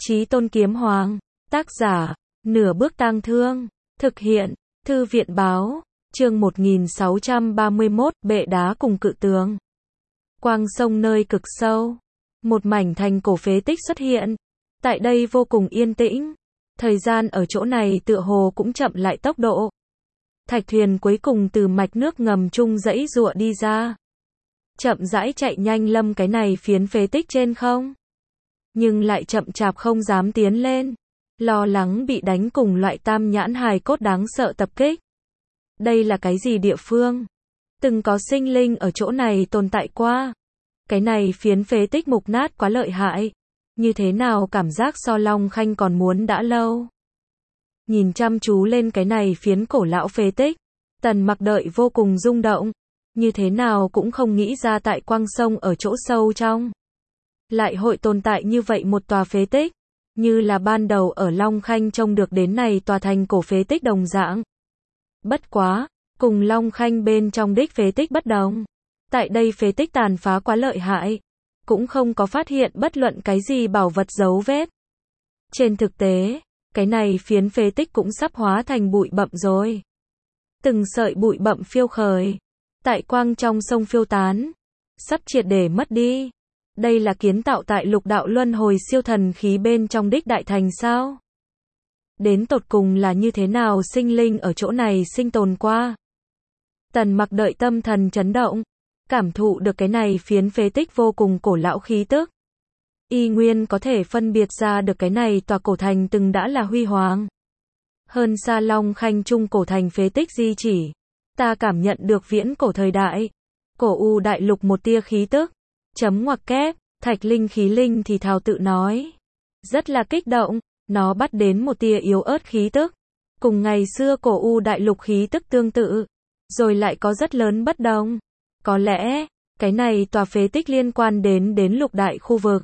Chí Tôn Kiếm Hoàng. Tác giả, Nửa Bước Tang Thương. Thực hiện, Thư viện Báo. Chương 1631, Bệ Đá cùng Cự Tường. Quang sông nơi cực sâu. Một mảnh thành cổ phế tích xuất hiện. Tại đây vô cùng yên tĩnh. Thời gian ở chỗ này tựa hồ cũng chậm lại tốc độ. Thạch thuyền cuối cùng từ mạch nước ngầm chung dãy giụa đi ra. Chậm rãi chạy nhanh lâm cái này phiến phế tích trên không. Nhưng lại chậm chạp không dám tiến lên. Lo lắng bị đánh cùng loại tam nhãn hài cốt đáng sợ tập kích. Đây là cái gì địa phương? Từng có sinh linh ở chỗ này tồn tại qua. Cái này phiến phế tích mục nát quá lợi hại. Như thế nào cảm giác so Long Khanh còn muốn đã lâu. Nhìn chăm chú lên cái này phiến cổ lão phế tích. Tần Mặc đợi vô cùng rung động. Như thế nào cũng không nghĩ ra tại quang sông ở chỗ sâu trong. Lại hội tồn tại như vậy một tòa phế tích. Như là ban đầu ở Long Khanh trông được đến này tòa thành cổ phế tích đồng dạng. Bất quá, cùng Long Khanh bên trong đích phế tích bất đồng. Tại đây phế tích tàn phá quá lợi hại. Cũng không có phát hiện bất luận cái gì bảo vật dấu vết. Trên thực tế, cái này phiến phế tích cũng sắp hóa thành bụi bặm rồi. Từng sợi bụi bặm phiêu khởi. Tại quang trong sông phiêu tán. Sắp triệt để mất đi. Đây là kiến tạo tại lục đạo luân hồi siêu thần khí bên trong đích đại thành sao? Đến tột cùng là như thế nào sinh linh ở chỗ này sinh tồn qua? Tần Mặc đợi tâm thần chấn động. Cảm thụ được cái này phiến phế tích vô cùng cổ lão khí tức. Y nguyên có thể phân biệt ra được cái này tòa cổ thành từng đã là huy hoàng. Hơn xa Long Khanh trung cổ thành phế tích di chỉ. Ta cảm nhận được viễn cổ thời đại. Cổ U đại lục một tia khí tức. Chấm ngoặc kép, Thạch Linh khí linh thì thào tự nói. Rất là kích động, nó bắt đến một tia yếu ớt khí tức. Cùng ngày xưa cổ U đại lục khí tức tương tự. Rồi lại có rất lớn bất đồng. Có lẽ, cái này tòa phế tích liên quan đến lục đại khu vực.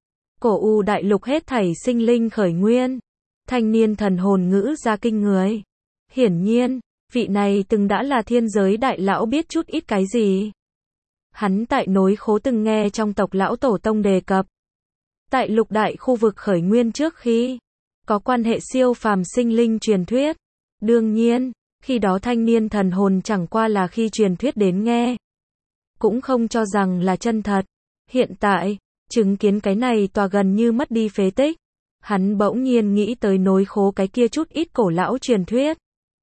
Cổ U đại lục hết thảy sinh linh khởi nguyên. Thanh niên thần hồn ngữ ra kinh người. Hiển nhiên, vị này từng đã là thiên giới đại lão biết chút ít cái gì. Hắn tại nối khố từng nghe trong tộc lão tổ tông đề cập. Tại lục đại khu vực khởi nguyên trước khi có quan hệ siêu phàm sinh linh truyền thuyết. Đương nhiên, khi đó thanh niên thần hồn chẳng qua là khi truyền thuyết đến nghe. Cũng không cho rằng là chân thật. Hiện tại, chứng kiến cái này tòa gần như mất đi phế tích. Hắn bỗng nhiên nghĩ tới nối khố cái kia chút ít cổ lão truyền thuyết.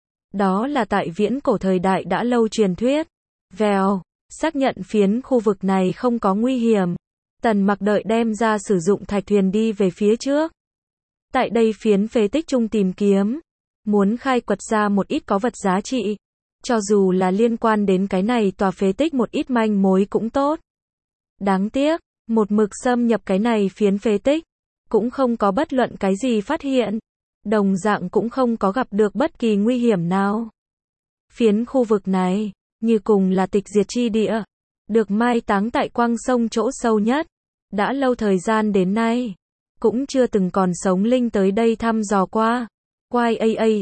Đó là tại viễn cổ thời đại đã lâu truyền thuyết. Vèo. Xác nhận phiến khu vực này không có nguy hiểm. Tần Mặc đợi đem ra sử dụng thạch thuyền đi về phía trước. Tại đây phiến phế tích trung tìm kiếm. Muốn khai quật ra một ít có vật giá trị. Cho dù là liên quan đến cái này tòa phế tích một ít manh mối cũng tốt. Đáng tiếc, một mực xâm nhập cái này phiến phế tích. Cũng không có bất luận cái gì phát hiện. Đồng dạng cũng không có gặp được bất kỳ nguy hiểm nào. Phiến khu vực này như cùng là tịch diệt chi địa, được mai táng tại quang sông chỗ sâu nhất. Đã lâu thời gian đến nay, cũng chưa từng còn sống linh tới đây thăm dò qua. Quai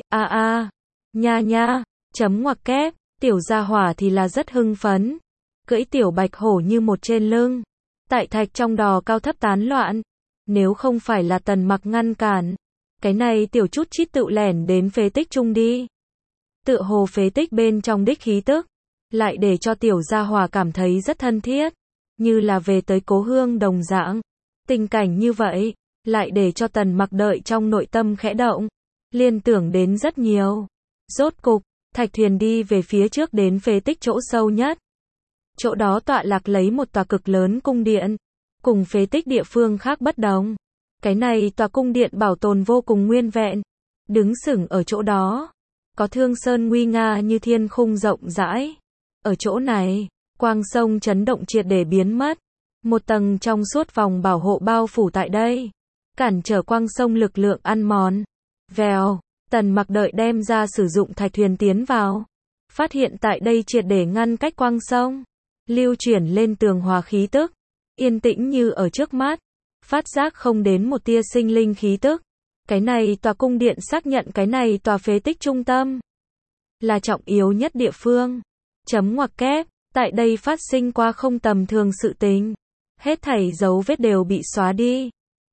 nha nha, chấm ngoặc kép, tiểu gia hỏa thì là rất hưng phấn. Cưỡi tiểu bạch hổ như một trên lưng. Tại thạch trong đò cao thấp tán loạn. Nếu không phải là Tần Mặc ngăn cản, cái này tiểu chút chít tự lẻn đến phế tích chung đi. Tựa hồ phế tích bên trong đích khí tức. Lại để cho tiểu gia hỏa cảm thấy rất thân thiết. Như là về tới cố hương đồng dạng. Tình cảnh như vậy, lại để cho Tần Mặc đợi trong nội tâm khẽ động. Liên tưởng đến rất nhiều. Rốt cục, thạch thuyền đi về phía trước đến phế tích chỗ sâu nhất. Chỗ đó tọa lạc lấy một tòa cực lớn cung điện. Cùng phế tích địa phương khác bất đồng. Cái này tòa cung điện bảo tồn vô cùng nguyên vẹn. Đứng sừng ở chỗ đó. Có thương sơn nguy nga như thiên khung rộng rãi. Ở chỗ này, quang sông chấn động triệt để biến mất. Một tầng trong suốt vòng bảo hộ bao phủ tại đây. Cản trở quang sông lực lượng ăn mòn. Vèo, Tần Mặc đợi đem ra sử dụng thạch thuyền tiến vào. Phát hiện tại đây triệt để ngăn cách quang sông. Lưu chuyển lên tường hòa khí tức. Yên tĩnh như ở trước mắt. Phát giác không đến một tia sinh linh khí tức. Cái này tòa cung điện xác nhận cái này tòa phế tích trung tâm. Là trọng yếu nhất địa phương. Chấm ngoặc kép, tại đây phát sinh qua không tầm thường sự tình. Hết thảy dấu vết đều bị xóa đi.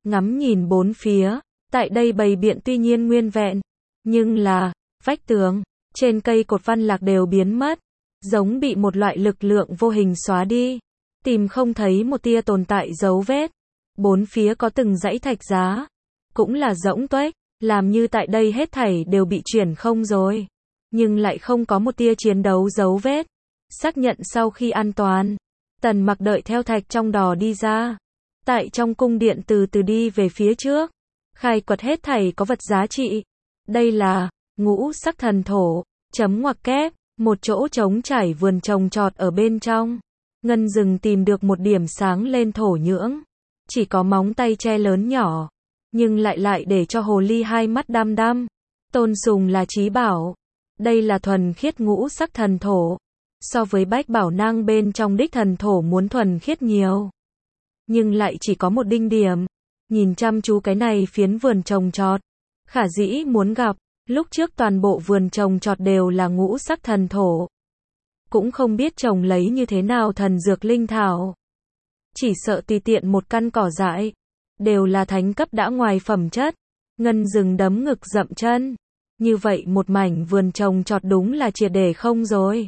ngắm nhìn bốn phía, tại đây bày biện tuy nhiên nguyên vẹn, nhưng là, vách tường, trên cây cột văn lạc đều biến mất, giống bị một loại lực lượng vô hình xóa đi, tìm không thấy một tia tồn tại dấu vết. Bốn phía có từng dãy thạch giá, cũng là rỗng tuếch, làm như tại đây hết thảy đều bị chuyển không rồi, nhưng lại không có một tia chiến đấu dấu vết. Xác nhận sau khi an toàn, Tần Mặc đợi theo thạch trong đò đi ra, tại trong cung điện từ từ đi về phía trước, khai quật hết thảy có vật giá trị. Đây là ngũ sắc thần thổ, chấm ngoặc kép, một chỗ trống trải vườn trồng trọt ở bên trong. Ngân Dừng tìm được một điểm sáng lên thổ nhưỡng, chỉ có móng tay tre lớn nhỏ, nhưng lại để cho hồ ly hai mắt đăm đăm. Tôn sùng là trí bảo, đây là thuần khiết ngũ sắc thần thổ, so với bách bảo nang bên trong đích thần thổ muốn thuần khiết nhiều, nhưng lại chỉ có một đinh điểm. Nhìn chăm chú cái này phiến vườn trồng trọt, khả dĩ muốn gặp, lúc trước toàn bộ vườn trồng trọt đều là ngũ sắc thần thổ, cũng không biết trồng lấy như thế nào thần dược linh thảo, chỉ sợ tùy tiện một căn cỏ dại, đều là thánh cấp đã ngoài phẩm chất. Ngân Dừng đấm ngực dậm chân, như vậy một mảnh vườn trồng trọt đúng là triệt để không rồi.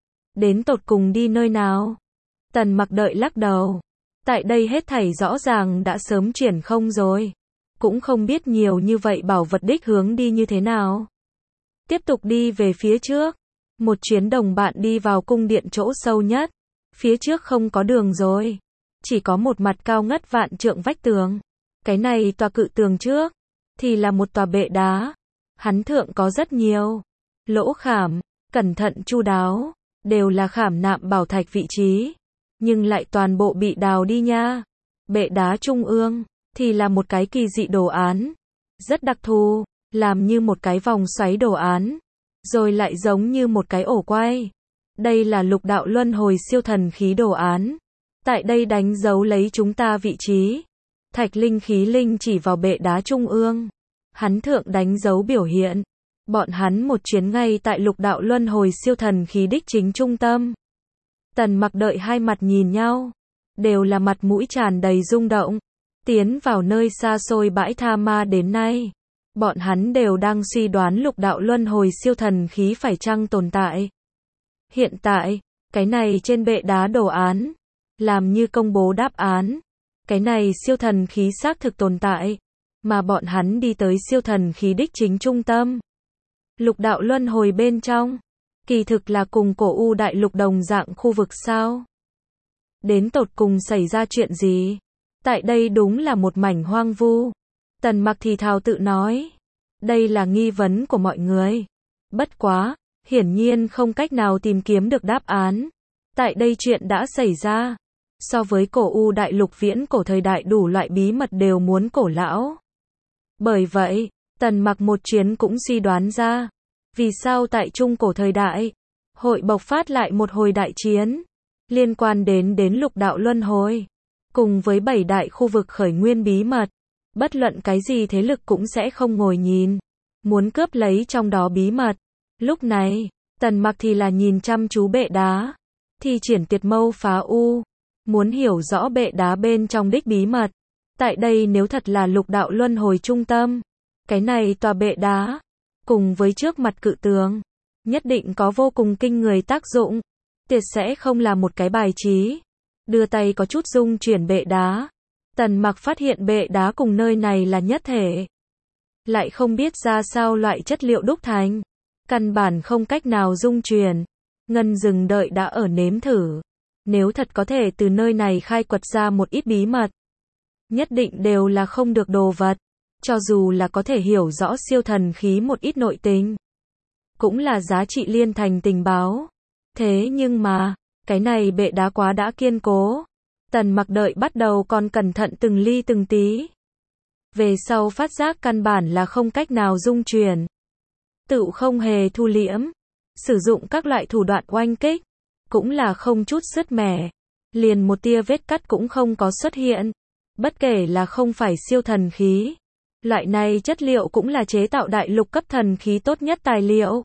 Đến tột cùng đi nơi nào? Tần Mặc đợi lắc đầu, tại đây hết thảy rõ ràng đã sớm chuyển không rồi, cũng không biết nhiều như vậy bảo vật đích hướng đi như thế nào. Tiếp tục đi về phía trước, một chuyến đồng bạn đi vào cung điện chỗ sâu nhất, phía trước không có đường rồi, chỉ có một mặt cao ngất vạn trượng vách tường. Cái này tòa cự tường trước, thì là một tòa bệ đá, hắn thượng có rất nhiều lỗ khảm, cẩn thận chu đáo, đều là khảm nạm bảo thạch vị trí, nhưng lại toàn bộ bị đào đi nha. Bệ đá trung ương, thì là một cái kỳ dị đồ án, rất đặc thù, làm như một cái vòng xoáy đồ án, rồi lại giống như một cái ổ quay. Đây là lục đạo luân hồi siêu thần khí đồ án, tại đây đánh dấu lấy chúng ta vị trí. Thạch linh khí linh chỉ vào bệ đá trung ương, hắn thượng đánh dấu biểu hiện, bọn hắn một chuyến ngay tại lục đạo luân hồi siêu thần khí đích chính trung tâm. Tần Mặc đợi hai mặt nhìn nhau, đều là mặt mũi tràn đầy rung động. Tiến vào nơi xa xôi bãi Tha Ma đến nay, bọn hắn đều đang suy đoán lục đạo luân hồi siêu thần khí phải chăng tồn tại. Hiện tại, cái này trên bệ đá đồ án, làm như công bố đáp án. Cái này siêu thần khí xác thực tồn tại, mà bọn hắn đi tới siêu thần khí đích chính trung tâm. Lục đạo luân hồi bên trong, kỳ thực là cùng cổ u đại lục đồng dạng khu vực sao? Đến tột cùng xảy ra chuyện gì? Tại đây đúng là một mảnh hoang vu. Tần Mặc thì thào tự nói. Đây là nghi vấn của mọi người. Bất quá, hiển nhiên không cách nào tìm kiếm được đáp án. Tại đây chuyện đã xảy ra. So với cổ u đại lục viễn cổ thời đại đủ loại bí mật đều muốn cổ lão. Bởi vậy, Tần Mặc một chuyến cũng suy đoán ra, vì sao tại trung cổ thời đại, hội bộc phát lại một hồi đại chiến, liên quan đến lục đạo luân hồi, cùng với 7 đại khu vực khởi nguyên bí mật. Bất luận cái gì thế lực cũng sẽ không ngồi nhìn, muốn cướp lấy trong đó bí mật. Lúc này, Tần Mặc thì là nhìn chăm chú bệ đá, thi triển tuyệt mâu phá u, muốn hiểu rõ bệ đá bên trong đích bí mật. Tại đây nếu thật là lục đạo luân hồi trung tâm, cái này tòa bệ đá, cùng với trước mặt cự tường, nhất định có vô cùng kinh người tác dụng, tuyệt sẽ không là một cái bài trí. Đưa tay có chút dung chuyển bệ đá, Tần Mặc phát hiện bệ đá cùng nơi này là nhất thể, lại không biết ra sao loại chất liệu đúc thành, căn bản không cách nào dung chuyển. Ngân Dừng đợi đã ở nếm thử, nếu thật có thể từ nơi này khai quật ra một ít bí mật, nhất định đều là không được đồ vật, cho dù là có thể hiểu rõ siêu thần khí một ít nội tình, cũng là giá trị liên thành tình báo. Thế nhưng mà, cái này bệ đá quá đã kiên cố. Tần Mặc đợi bắt đầu còn cẩn thận từng ly từng tí. Về sau phát giác căn bản là không cách nào dung chuyển. Tự không hề thu liễm. Sử dụng các loại thủ đoạn oanh kích, cũng là không chút sứt mẻ. Liền một tia vết cắt cũng không có xuất hiện. Bất kể là không phải siêu thần khí, loại này chất liệu cũng là chế tạo đại lục cấp thần khí tốt nhất tài liệu.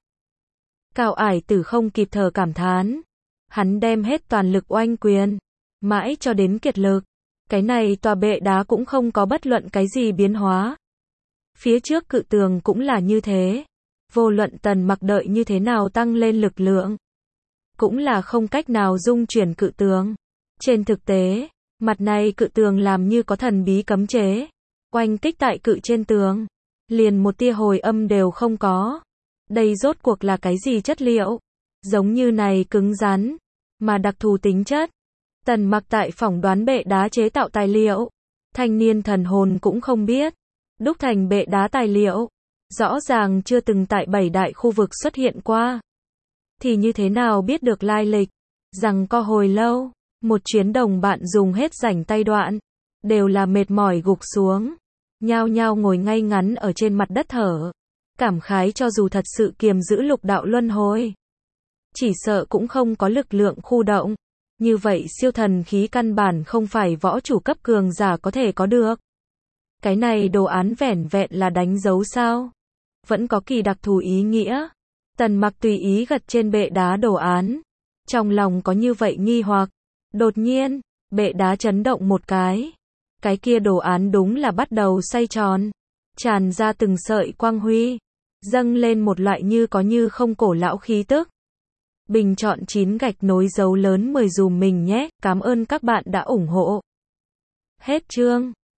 Cao Ải Tử không kịp thở cảm thán. Hắn đem hết toàn lực oanh quyền, mãi cho đến kiệt lực, Cái này tòa bệ đá cũng không có bất luận cái gì biến hóa. Phía trước cự tường cũng là như thế. Vô luận Tần Mặc đợi như thế nào tăng lên lực lượng, cũng là không cách nào dung chuyển cự tường. Trên thực tế, mặt này cự tường làm như có thần bí cấm chế, oanh kích tại cự trên tường, liền một tia hồi âm đều không có. Đây rốt cuộc là cái gì chất liệu? Giống như này cứng rắn, mà đặc thù tính chất. Tần Mặc tại phỏng đoán bệ đá chế tạo tài liệu. Thanh niên thần hồn cũng không biết. Đúc thành bệ đá tài liệu, rõ ràng chưa từng tại 7 đại khu vực xuất hiện qua. Thì như thế nào biết được lai lịch? Rằng co hồi lâu, một chuyến đồng bạn dùng hết rảnh tay đoạn, đều là mệt mỏi gục xuống, nhao nhao ngồi ngay ngắn ở trên mặt đất thở. Cảm khái cho dù thật sự kiềm giữ lục đạo luân hồi, chỉ sợ cũng không có lực lượng khu động. Như vậy siêu thần khí căn bản không phải võ chủ cấp cường giả có thể có được. Cái này đồ án vẻn vẹn là đánh dấu sao? Vẫn có kỳ đặc thù ý nghĩa. Tần Mặc tùy ý gật trên bệ đá đồ án. Trong lòng có như vậy nghi hoặc. Đột nhiên, bệ đá chấn động một cái. Cái kia đồ án đúng là bắt đầu xoay tròn. Tràn ra từng sợi quang huy. Dâng lên một loại như có như không cổ lão khí tức. Bình chọn 9 gạch nối dấu lớn 10 dùm mình nhé. Cảm ơn các bạn đã ủng hộ. Hết chương.